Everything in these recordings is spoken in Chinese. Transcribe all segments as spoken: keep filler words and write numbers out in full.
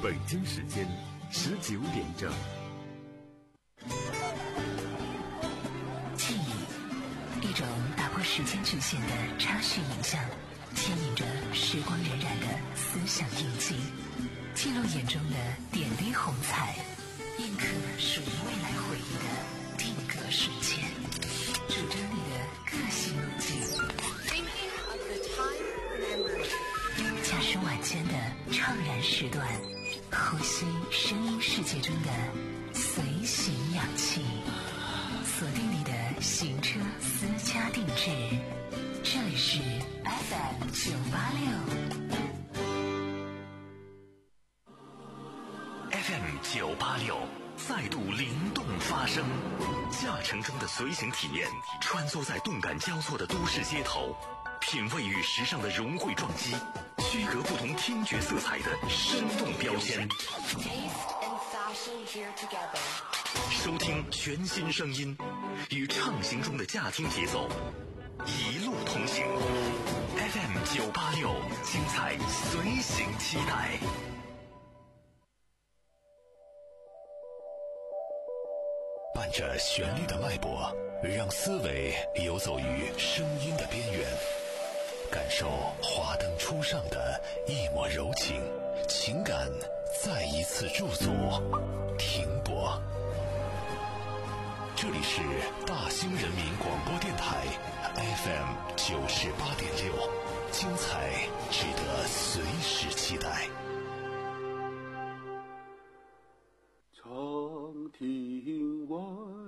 北京时间十九点整。 记忆，一种打破时间局限的插叙影像，牵引着时光荏苒的思想印记，记录眼中的点滴红彩，印刻属于未来回忆的定格瞬间，主张你的个性路径。假使晚间的怅然时段，呼吸声音世界中的随行氧气，锁定你的行车私家定制，这里是 F M 九八六 F M 九八六再度灵动发声，驾乘中的随行体验，穿梭在动感交错的都市街头，品味与时尚的融汇撞击，区隔不同听觉色彩的生动标签，收听全新声音，与畅行中的驾听节奏一路同行。 F M 九八六，精彩随行期待。伴着旋律的脉搏，让思维游走于声音的边缘，感受华灯初上的一抹柔情，情感再一次驻足停泊。这里是大兴人民广播电台 F M 九十八点六，精彩值得随时期待。 长亭外，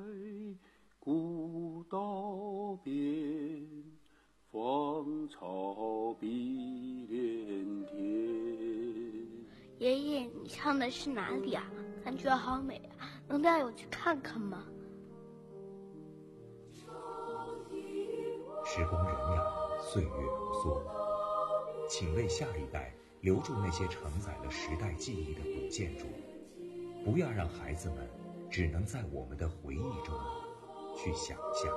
古道边，芳草碧连天。 爷爷，你唱的是哪里啊？感觉好美啊，能带我去看看吗？ 时光荏苒，岁月如梭，请为下一代留住那些承载了时代记忆的古建筑，不要让孩子们只能在我们的回忆中去想象。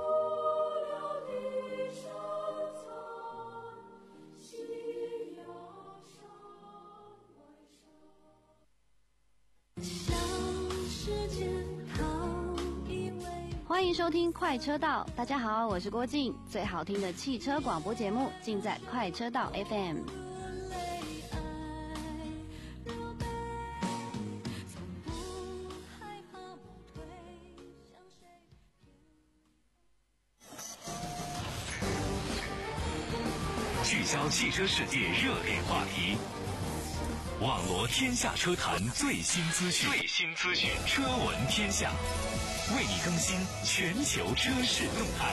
欢迎收听快车道，大家好，我是郭静，最好听的汽车广播节目尽在快车道 F M。 聚焦汽车世界热点话题，网罗天下车坛最新资讯，最新资讯，车闻天下，为你更新全球车市动态。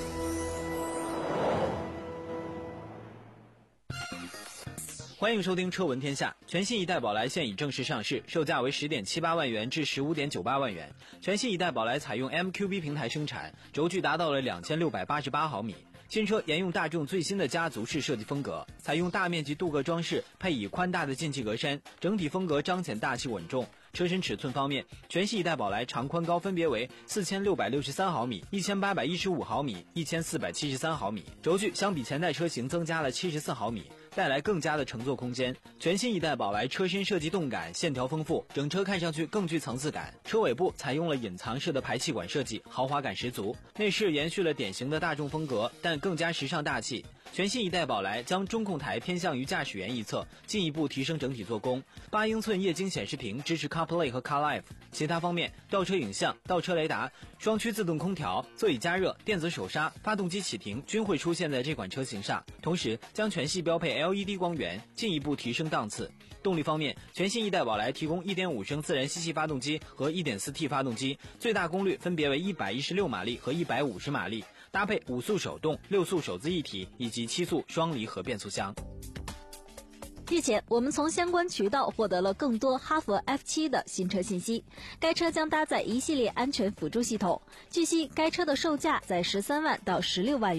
欢迎收听车闻天下。全新一代宝来现已正式上市，售价为十点七八万元至十五点九八万元。全新一代宝来采用 M Q B 平台生产，轴距达到了两千六百八十八毫米。新车沿用大众最新的家族式设计风格，采用大面积镀铬装饰，配以宽大的进气格栅，整体风格彰显大气稳重。车身尺寸方面，全新一代宝来长宽高分别为四千六百六十三毫米、一千八百一十五毫米、一千四百七十三毫米，轴距相比前代车型增加了七十四毫米，带来更加的乘坐空间。全新一代宝来车身设计动感，线条丰富，整车看上去更具层次感。车尾部采用了隐藏式的排气管设计，豪华感十足。内饰延续了典型的大众风格，但更加时尚大气。全新一代宝来将中控台偏向于驾驶员一侧，进一步提升整体做工。八英寸液晶显示屏支持 CarPlay 和 CarLife。其他方面，倒车影像、倒车雷达、双区自动空调、座椅加热、电子手刹、发动机启停均会出现在这款车型上，同时将全系标配 L E D 光源，进一步提升档次。动力方面，全新一代宝来提供 一点五 升自然吸气发动机和 一点四 T 发动机，最大功率分别为一百一十六马力和一百五十马力，搭配五速手动、六速手自一体以及七速双离合变速箱。 日前，我们从相关渠道获得了更多哈弗 F 七 的新车信息。该车将搭载一系列安全辅助系统。据悉，该车的售价在十三万到十六万元。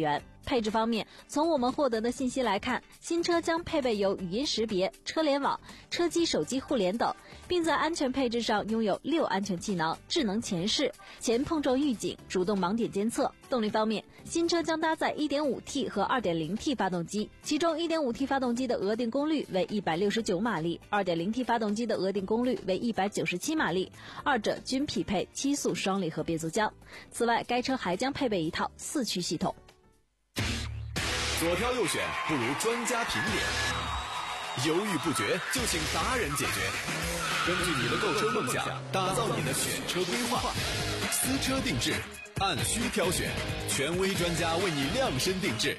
配置方面，从我们获得的信息来看，新车将配备有语音识别、车联网、车机手机互联等，并在安全配置上拥有六安全气囊、智能前视、前碰撞预警、主动盲点监测。动力方面，新车将搭载 一点五 T 和 二点零 T 发动机，其中 一点五 T 发动机的额定功率为一百六十九马力， 二点零 T 发动机的额定功率为一百九十七马力，二者均匹配七速双离合变速箱。此外，该车还将配备一套四驱系统。 左挑右选不如专家评点，犹豫不决就请达人解决。根据你的购车梦想，打造你的选车规划，私车定制，按需挑选，权威专家为你量身定制。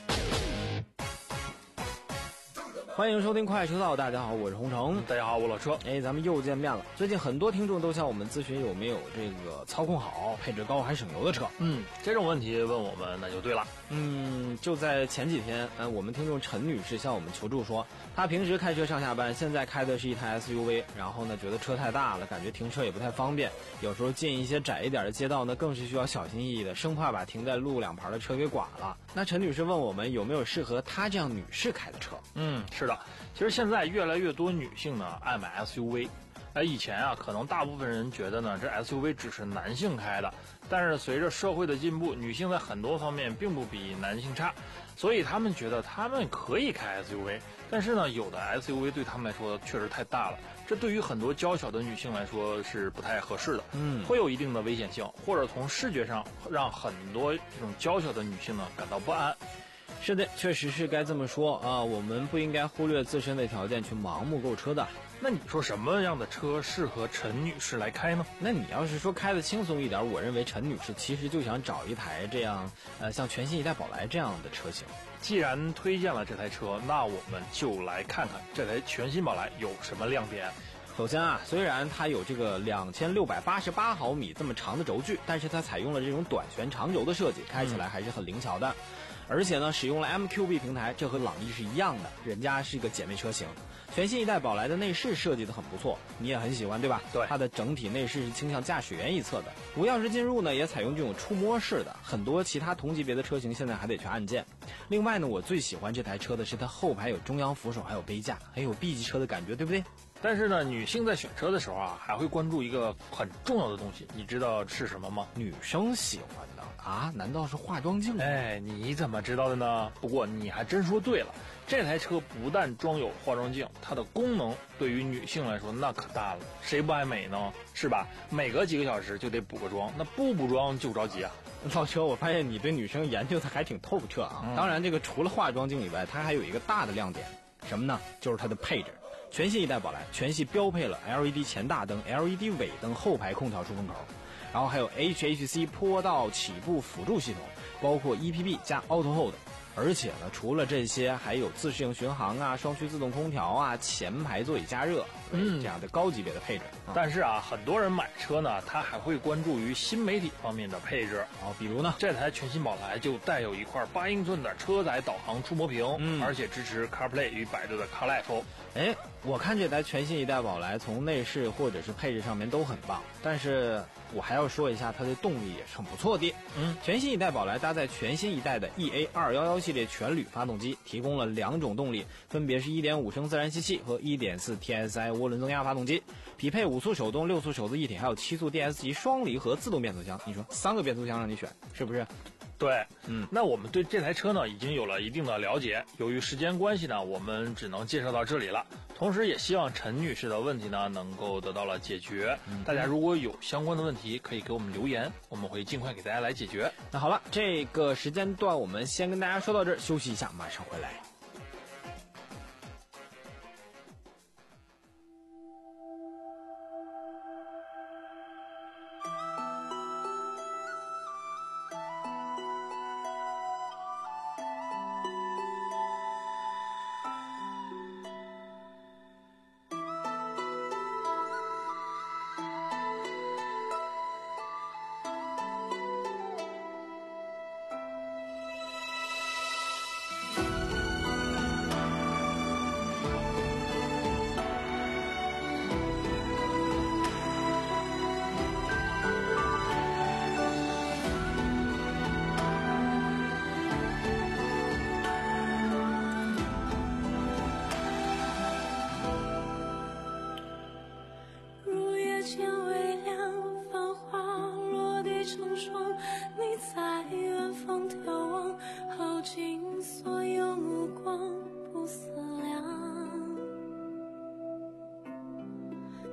欢迎收听快车道，大家好，我是洪城。 大家好，我老车。 哎，咱们又见面了。最近很多听众都向我们咨询有没有这个操控好、配置高还省油的车。 嗯，这种问题问我们那就对了。 嗯，就在前几天，呃，我们听众陈女士向我们求助说，她平时开车上下班，现在开的是一台 S U V， 然后呢，觉得车太大了，感觉停车也不太方便，有时候进一些窄一点的街道呢，更是需要小心翼翼的，生怕把停在路两旁的车给剐了。那陈女士问我们有没有适合她这样女士开的车？ 嗯，是的。其实现在越来越多女性呢爱买 S U V， 哎，以前啊可能大部分人觉得呢这 S U V 只是男性开的，但是随着社会的进步，女性在很多方面并不比男性差，所以他们觉得他们可以开 S U V， 但是呢有的 S U V 对他们来说确实太大了，这对于很多娇小的女性来说是不太合适的， 嗯， 会有一定的危险性，或者从视觉上让很多这种娇小的女性呢感到不安。 是的，确实是该这么说啊！我们不应该忽略自身的条件去盲目购车的。 那你说什么样的车适合陈女士来开呢？ 那你要是说开的轻松一点，我认为陈女士其实就想找一台这样，呃，像全新一代宝来这样的车型。 既然推荐了这台车，那我们就来看看这台全新宝来有什么亮点。 首先啊，虽然它有这个两千六百八十八毫米这么长的轴距，但是它采用了这种短悬长轴的设计，开起来还是很灵巧的。嗯，而且呢，使用了 M Q B 平台，这和朗逸是一样的，人家是一个姐妹车型。全新一代宝来的内饰设计的很不错，你也很喜欢对吧？ 对， 它的整体内饰是倾向驾驶员一侧的，无钥匙进入呢也采用这种触摸式的，很多其他同级别的车型现在还得去按键。另外呢，我最喜欢这台车的是它后排有中央扶手，还有杯架，很有 B 级车的感觉，对不对？ 但是呢，女性在选车的时候啊，还会关注一个很重要的东西，你知道是什么吗？ 女生喜欢的啊？难道是化妆镜？ 哎，你怎么知道的呢？不过你还真说对了，这台车不但装有化妆镜，它的功能对于女性来说那可大了，谁不爱美呢？是吧？每隔几个小时就得补个妆，那不补妆就着急啊。 老车，我发现你对女生研究的还挺透彻啊。嗯、当然，这个除了化妆镜以外，它还有一个大的亮点，什么呢？就是它的配置。全新一代宝来全系标配了 L E D 前大灯、L E D 尾灯、后排空调出风口，然后还有 H H C 坡道起步辅助系统，包括 E P B 加 Auto Hold。而且呢，除了这些，还有自适应巡航啊、双区自动空调啊、前排座椅加热，嗯，这样的高级别的配置。 嗯、但是啊，很多人买车呢，他还会关注于新媒体方面的配置啊，比如呢， 这台全新宝来就带有一块八英寸的车载导航触摸屏，嗯，而且支持 CarPlay 与百度的 CarLife。 哎，我看这台全新一代宝来从内饰或者是配置上面都很棒，但是我还要说一下它的动力也是很不错的。嗯，全新一代宝来搭载全新一代的 E A 二一一系列全铝发动机，提供了两种动力，分别是 一点五 升自然吸气和 一点四 T S I 涡轮增压发动机，匹配五速手动、六速手自一体，还有七速 D S 级双离合自动变速箱。你说三个变速箱让你选，是不是？ 对，嗯，那我们对这台车呢已经有了一定的了解，由于时间关系呢，我们只能介绍到这里了。同时也希望陈女士的问题呢能够得到了解决。嗯、大家如果有相关的问题，可以给我们留言，我们会尽快给大家来解决。 那好了，这个时间段我们先跟大家说到这儿，休息一下，马上回来。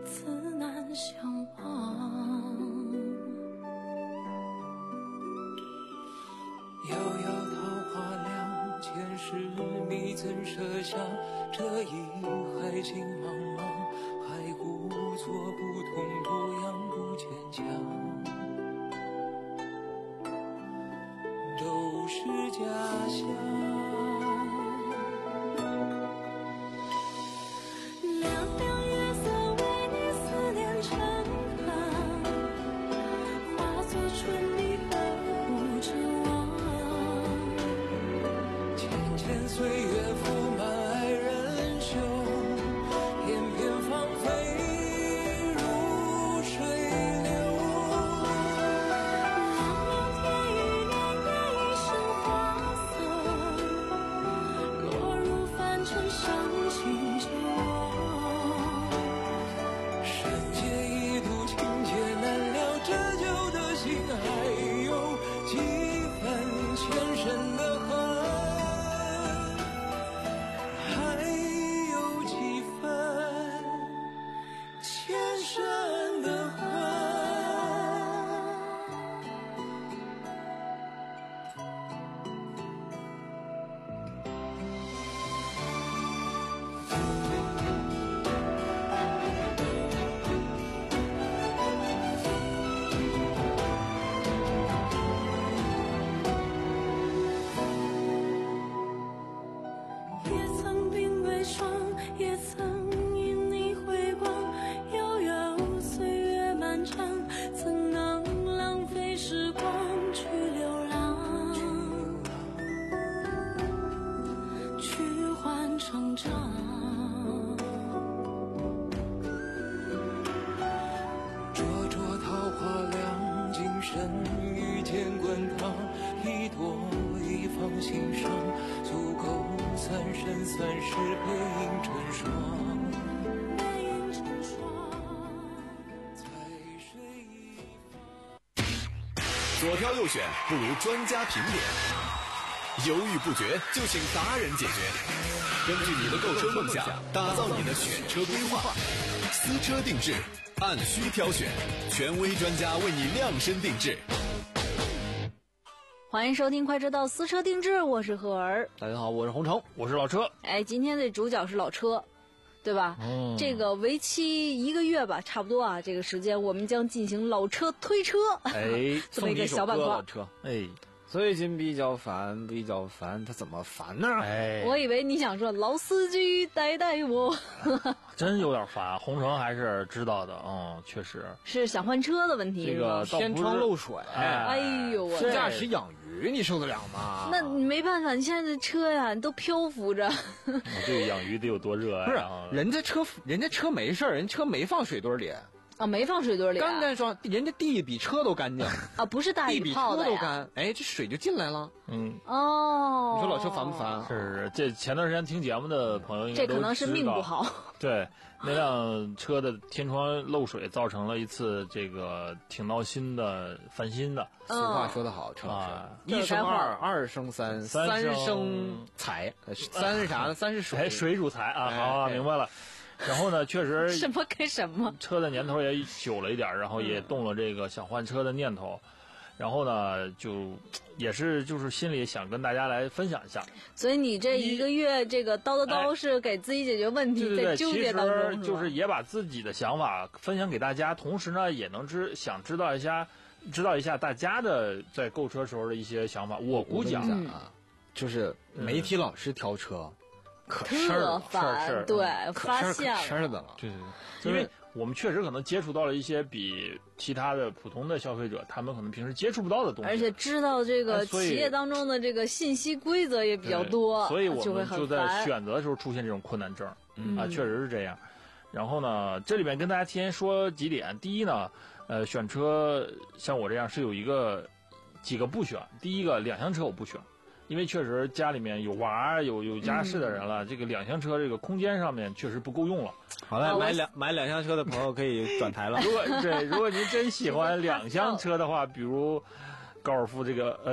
此难相忘。遥遥桃花凉，前世你怎设想？这一海情茫茫，还故作不痛不痒不坚强，都是假象。岁月覆满爱人袖，片片芳菲如水流。茫茫天与年月一生花色，落入凡尘伤心酒窝。世界一度情劫难料，折旧的心还有几分前生的恨。遇见滚烫，一朵一放心上，足够三生三世背影成双。背影成双，彩水一方。 左挑右选不如专家评点，犹豫不决就请达人解决。根据你的购车梦想，打造你的选车规划，私车定制，按需挑选，权威专家为你量身定制。 欢迎收听快车道私车定制，我是何儿。 大家好，我是洪城， 我是老车。 哎，今天的主角是老车，对吧？嗯，这个为期一个月吧，差不多啊，这个时间我们将进行老车推车， 哎， 这么一个小板块。 老车，哎。最近比较烦，比较烦，他怎么烦呢？ 哎， 我以为你想说老司机带带我， 真有点烦。洪城还是知道的，嗯，确实是想换车的问题。 这个天窗漏水， 哎呦，我驾驶养鱼，你受得了吗？ 那你没办法，你现在的车呀，你都漂浮着。 这个养鱼得有多热呀？ 不是，人家车，人家车没事，人车没放水堆里。 啊，没放水堆里、啊， 干干爽，人家地比车都干净啊，不是大雨泡的地比车都干，哎，这水就进来了。 嗯， 哦， 你说老车烦不烦？ 是，这前段时间听节目的朋友应该都知道， 这可能是命不好。 对，那辆车的天窗漏水，造成了一次这个挺闹心的翻新的。 俗话说得好，车啊， 一生二，二生三，三生财，三是啥呢？三是水， 水主财啊。好啊，明白了。然后呢，确实什么跟什么， 车的年头也久了一点，然后也动了这个想换车的念头，然后呢，就也是就是心里想跟大家来分享一下。 所以你这一个月这个叨叨叨是给自己解决问题，在纠结当中， 对对对，其实就是也把自己的想法分享给大家，同时呢，也能知想知道一下，知道一下大家的在购车时候的一些想法。我估计啊， 嗯、就是媒体老师挑车。嗯可事儿了，烦， 事儿对，发现了， 可事儿的了， 对对对，因为我们确实可能接触到了一些比其他的普通的消费者，他们可能平时接触不到的东西， 而且知道这个企业当中的这个信息规则也比较多， 所以我们就在选择的时候出现这种困难症，嗯、啊，确实是这样。然后呢，这里面跟大家提前说几点，第一呢，呃，选车像我这样是有一个几个不选，第一个两厢车我不选。因为确实家里面有娃有有家室的人了，嗯、这个两厢车这个空间上面确实不够用了。 好了，买两买两厢车的朋友可以转台了。 如果对，如果您真喜欢两厢车的话，比如高尔夫这个呃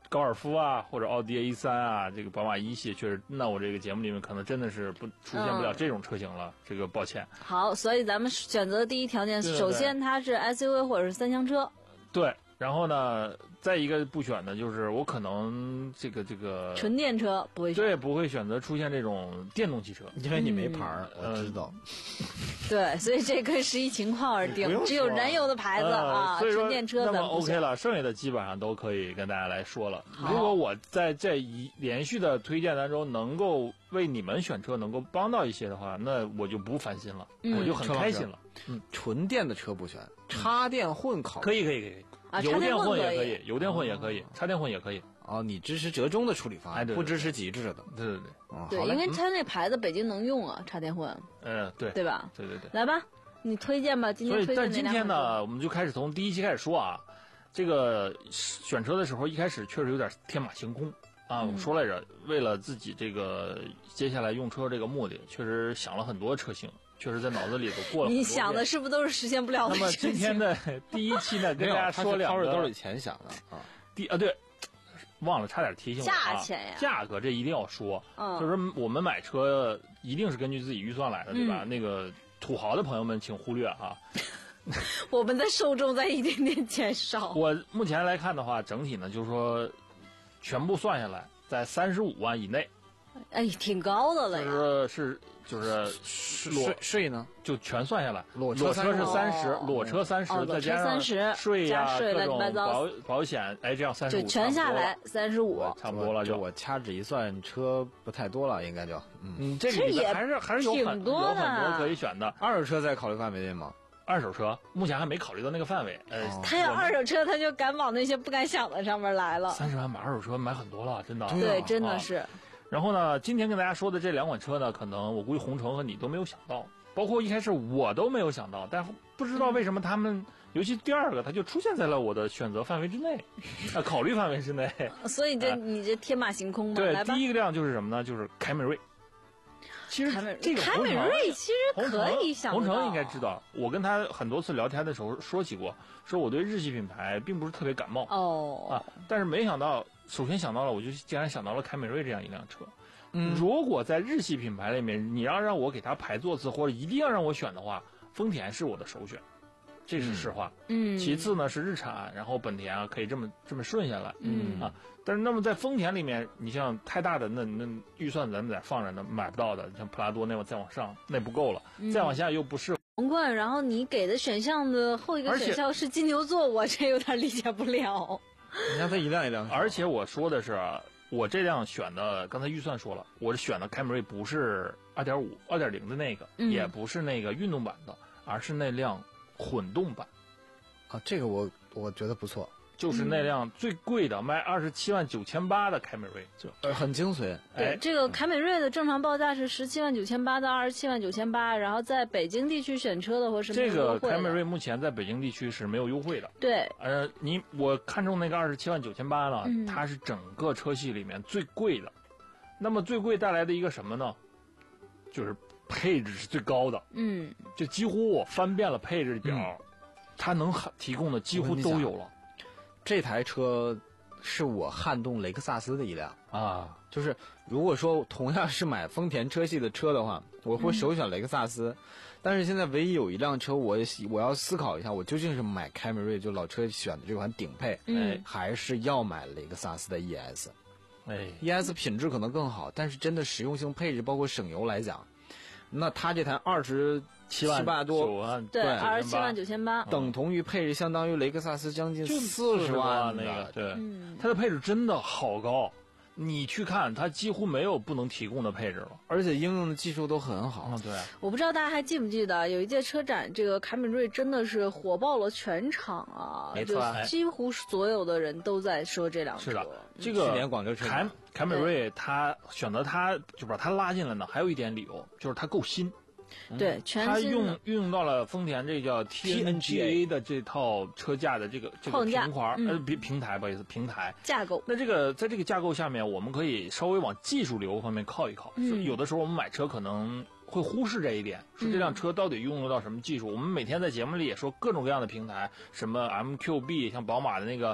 高尔夫啊，或者奥迪 A 三 啊，这个宝马一系，确实，那我这个节目里面可能真的是不出现不了这种车型了，嗯、这个抱歉。 好，所以咱们选择的第一条件， 对对对首先它是 S U V 或者是三厢车。 对，然后呢，再一个不选的就是我可能这个这个纯电车不会选， 对，不会选择出现这种电动汽车， 因为你没牌儿、 嗯， 我知道。 对，所以这跟实际情况而定，只有燃油的牌子、 呃、 啊， 所以说纯电车那么咱们不 OK 了，剩下的基本上都可以跟大家来说了。如果我在这一连续的推荐当中能够为你们选车能够帮到一些的话，那我就不烦心了，嗯、我就很开心了。 嗯，纯电的车不选，插电混考可以可以可以。 啊， 油电混也可以， 油电混也可以，插电混也可以。 哦，你支持折中的处理方案， 哎、对对对不支持极致的。 对对对， 哦、 对，因为它那牌子北京能用啊，插电混。 嗯，对， 对吧？ 对对对。 来吧，你推荐吧，今天推荐所以，但今天呢，我们就开始从第一期开始说啊，这个选车的时候，一开始确实有点天马行空啊。 嗯、 我说来着，为了自己这个接下来用车这个目的，确实想了很多车型。确实在脑子里都过了很多遍。 你想的是不是都是实现不了的事情？ 那么今天的第一期呢，跟大家说两个， 都是以前想的啊。 第啊对，忘了差点提醒我、啊， 价钱呀， 价格这一定要说， 嗯、 就是说我们买车一定是根据自己预算来的，对吧？ 嗯、 那个土豪的朋友们请忽略啊。 我们的受众在一点点减少。 我目前来看的话，整体呢就是说，全部算下来在三十五万以内。 哎，挺高的了呀。 就是是就是税税呢， 就全算下来， 裸车是三十， 哦、 裸车三十、 哦， 再加上税呀、 税各种保保险，哎，这样三十五， 就全下来三十五， 差不多了。就我掐指一算，车不太多了，应该就嗯，嗯这个里面还是还是有很多有很多可以选的。 二手车在考虑范围内吗？ 二手车目前还没考虑到那个范围。呃， 哦、他要二手车，他就敢往那些不敢想的上面来了。 三十万买二手车买很多了，真的。 对，真的是。 啊然后呢，今天跟大家说的这两款车呢，可能我估计红城和你都没有想到，包括一开始我都没有想到，但不知道为什么他们，嗯、尤其第二个，它就出现在了我的选择范围之内，啊，考虑范围之内。 所以这、啊、你这天马行空嘛。 对，第一个亮就是什么呢？就是凯美瑞。其实这个凯美瑞其实可以想到， 红城应该知道，我跟他很多次聊天的时候说起过，说我对日系品牌并不是特别感冒哦啊，但是没想到。首先想到了，我就竟然想到了凯美瑞这样一辆车。 嗯， 如果在日系品牌里面，你要让我给它排座次，或者一定要让我选的话，丰田是我的首选，这是实话。 嗯， 其次呢是日产，然后本田啊，可以这么这么顺下来。 嗯啊，但是那么在丰田里面，你像太大的那那预算咱们在放着呢，买不到的，像普拉多那再往上那不够了， 嗯、 再往下又不是。 皇冠，然后你给的选项的后一个选项是金牛座，我这有点理解不了。 你看它一辆一辆， 而且我说的是，我这辆选的，刚才预算说了，我选的凯美瑞不是 二点五、二点零 的那个， 嗯、 也不是那个运动版的，而是那辆混动版。 啊，这个我我觉得不错， 就是那辆最贵的，卖二十七万九千八的凯美瑞， 就呃很精髓。 对， 哎， 这个凯美瑞的正常报价是十七万九千八到二十七万九千八，然后在北京地区选车的话是没有这优惠的。 个凯美瑞目前在北京地区是没有优惠的。 对， 呃，你我看中那个二十七万九千八呢， 嗯、 它是整个车系里面最贵的。那么最贵带来的一个什么呢？就是配置是最高的。 嗯， 就几乎我翻遍了配置表。嗯，它能提供的几乎都有了。 这台车是我撼动雷克萨斯的一辆啊， 就是如果说同样是买丰田车系的车的话，我会首选雷克萨斯。嗯、但是现在唯一有一辆车我我要思考一下，我究竟是买凯美瑞就老车选的这款顶配， 嗯， 还是要买雷克萨斯的 E S。 哎 ，E S 品质可能更好，但是真的实用性、配置包括省油来讲，那它这台二十七万多， 对，二十七万九千八， 等同于配置相当于雷克萨斯将近四十万那个，对， 嗯、 它的配置真的好高。你去看，它几乎没有不能提供的配置了， 而且应用的技术都很好。 嗯，对。 我不知道大家还记不记得，有一届车展，这个凯美瑞真的是火爆了全场啊！ 没错， 几乎所有的人都在说这辆车。 是的，这个去年广州车凯凯美瑞，它选择它就把它拉进来呢，还有一点理由就是它够新。 对，全它用运用到了丰田这叫 T N G A 的这套车架的这个这个平环、 嗯、 呃平平台，不好意思，平台架构。 那这个在这个架构下面，我们可以稍微往技术流方面靠一靠。 嗯、 有的时候我们买车可能会忽视这一点，说这辆车到底运用到什么技术。嗯、我们每天在节目里也说各种各样的平台，什么 M Q B， 像宝马的那个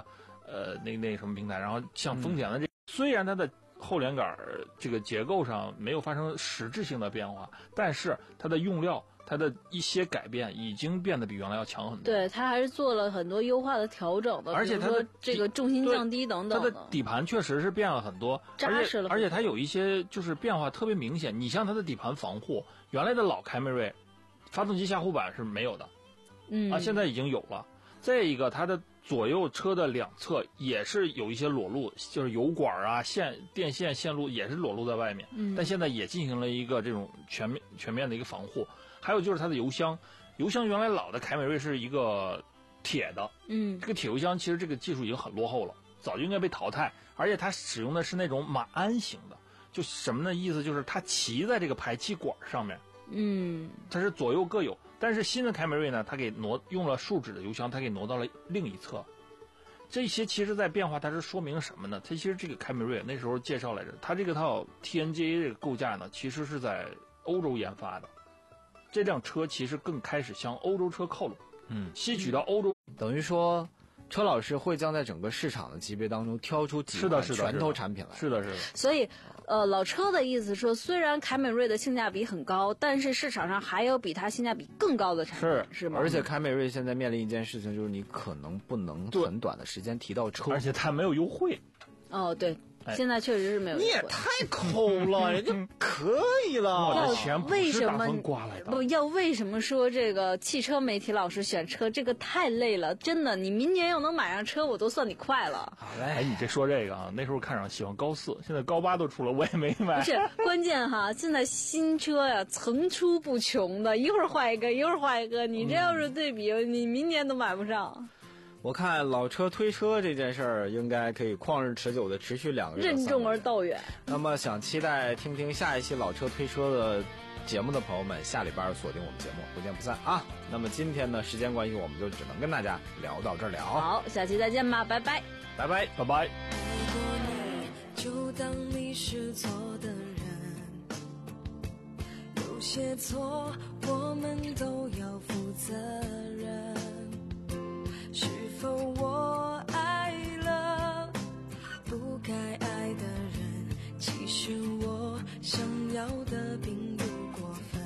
呃那那什么平台，然后像丰田的这、嗯、虽然它的后连杆这个结构上没有发生实质性的变化，但是它的用料。它的一些改变已经变得比原来要强很多。 对，它还是做了很多优化的调整的， 而且它的这个重心降低等等的。它的底盘确实是变了很多， 扎实了。 而且它有一些就是变化特别明显。你像它的底盘防护，原来的老凯美瑞，发动机下护板是没有的， 嗯啊，现在已经有了。再一个，它的左右车的两侧也是有一些裸露，就是油管啊、线、电线线路也是裸露在外面。 嗯， 但现在也进行了一个这种全面全面的一个防护。还有就是它的油箱，油箱原来老的凯美瑞是一个铁的， 嗯， 这个铁油箱其实这个技术已经很落后了，早就应该被淘汰。而且它使用的是那种马鞍型的，就什么呢？意思就是它骑在这个排气管上面， 嗯， 它是左右各有。但是新的凯美瑞呢，它给挪用了树脂的油箱，它给挪到了另一侧。这些其实在变化，它是说明什么呢？它其实这个凯美瑞那时候介绍来着，它这个套 T N G A 这个构架呢，其实是在欧洲研发的。这辆车其实更开始向欧洲车靠拢， 嗯， 吸取到欧洲， 等于说，车老师会将在整个市场的级别当中挑出几款拳头产品来。 是的，是的。 所以，呃，老车的意思说，虽然凯美瑞的性价比很高，但是市场上还有比它性价比更高的产品， 是是吗？ 而且凯美瑞现在面临一件事情，就是你可能不能很短的时间提到车， 而且它没有优惠。 哦，对。现在确实是没有。 你也太抠了，人家可以了。 我的钱不是打算刮来的。 不要为什么说这个汽车媒体老师选车这个太累了？真的，你明年要能买上车，我都算你快了。 好嘞。 哎，你这说这个啊，那时候看上喜欢高四，现在高八都出了，我也没买。 不是关键哈，现在新车呀层出不穷的，一会儿换一个，一会儿换一个，你这要是对比，嗯、你明年都买不上。 我看老车推车这件事儿应该可以旷日持久的持续两个月， 任重而道远。 那么想期待听听下一期老车推车的节目的朋友们，下礼拜锁定我们节目，不见不散啊！那么今天呢，时间关系，我们就只能跟大家聊到这儿了。 好，下期再见吧，拜拜， 拜拜， 拜拜。 就当你是错的人，有些错我们都要负责任。是否我爱了不该爱的人？其实我想要的并不过分。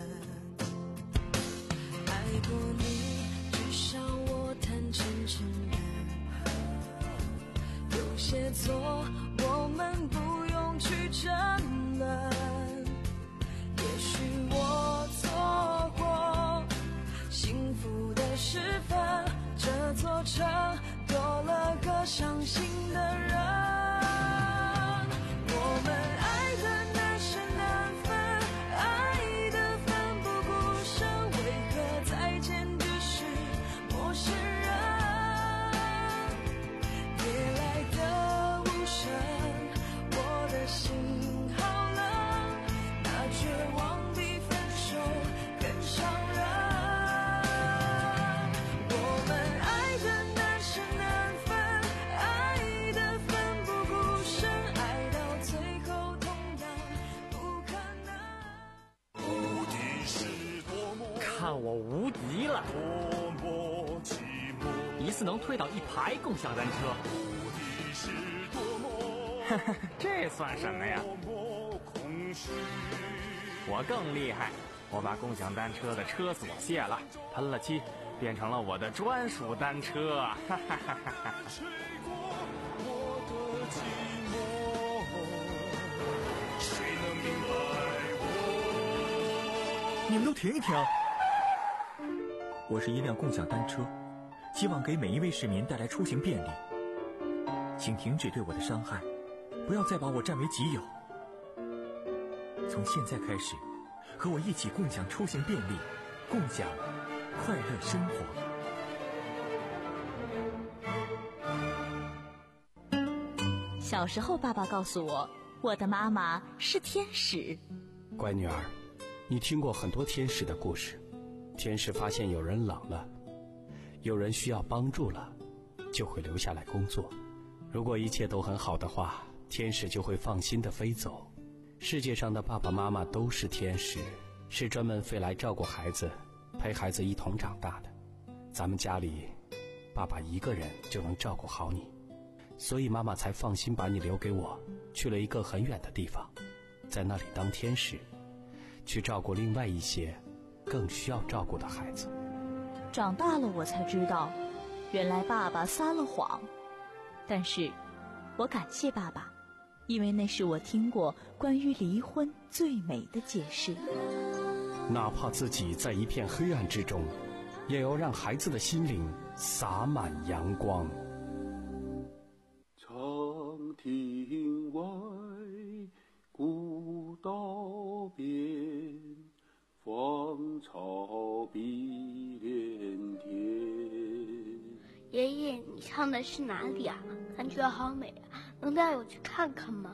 爱过你，至少我坦诚承认。有些错我们不用去争论。也许我错过幸福的时分。这座城多了个伤心的人，我们爱的难舍难分，爱的奋不顾身，为何再见只是陌生人？夜来的无声，我的心好冷，那绝望比分手更伤人。 看我无敌了！一次能推倒一排共享单车，哈哈，这算什么呀？我更厉害，我把共享单车的车锁卸了，喷了漆，变成了我的专属单车，哈哈哈哈哈！ 你们都停一停！我是一辆共享单车，希望给每一位市民带来出行便利。请停止对我的伤害，不要再把我占为己有。从现在开始，和我一起共享出行便利，共享快乐生活。 小时候，爸爸告诉我，我的妈妈是天使。 乖女儿，你听过很多天使的故事。天使发现有人冷了，有人需要帮助了，就会留下来工作。如果一切都很好的话，天使就会放心地飞走。世界上的爸爸妈妈都是天使，是专门飞来照顾孩子，陪孩子一同长大的。咱们家里，爸爸一个人就能照顾好你。 所以妈妈才放心把你留给我，去了一个很远的地方，在那里当天使，去照顾另外一些更需要照顾的孩子。 长大了我才知道，原来爸爸撒了谎，但是我感谢爸爸，因为那是我听过关于离婚最美的解释。 哪怕自己在一片黑暗之中，也要让孩子的心灵洒满阳光。 长亭外，古道边，芳草碧连天。 爷爷，你唱的是哪里啊？感觉好美啊，能带我去看看吗？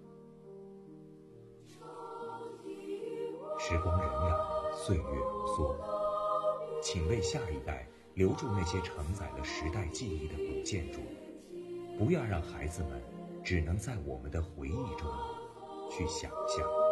时光荏苒，岁月如梭，请为下一代留住那些承载了时代记忆的古建筑，不要让孩子们只能在我们的回忆中去想象。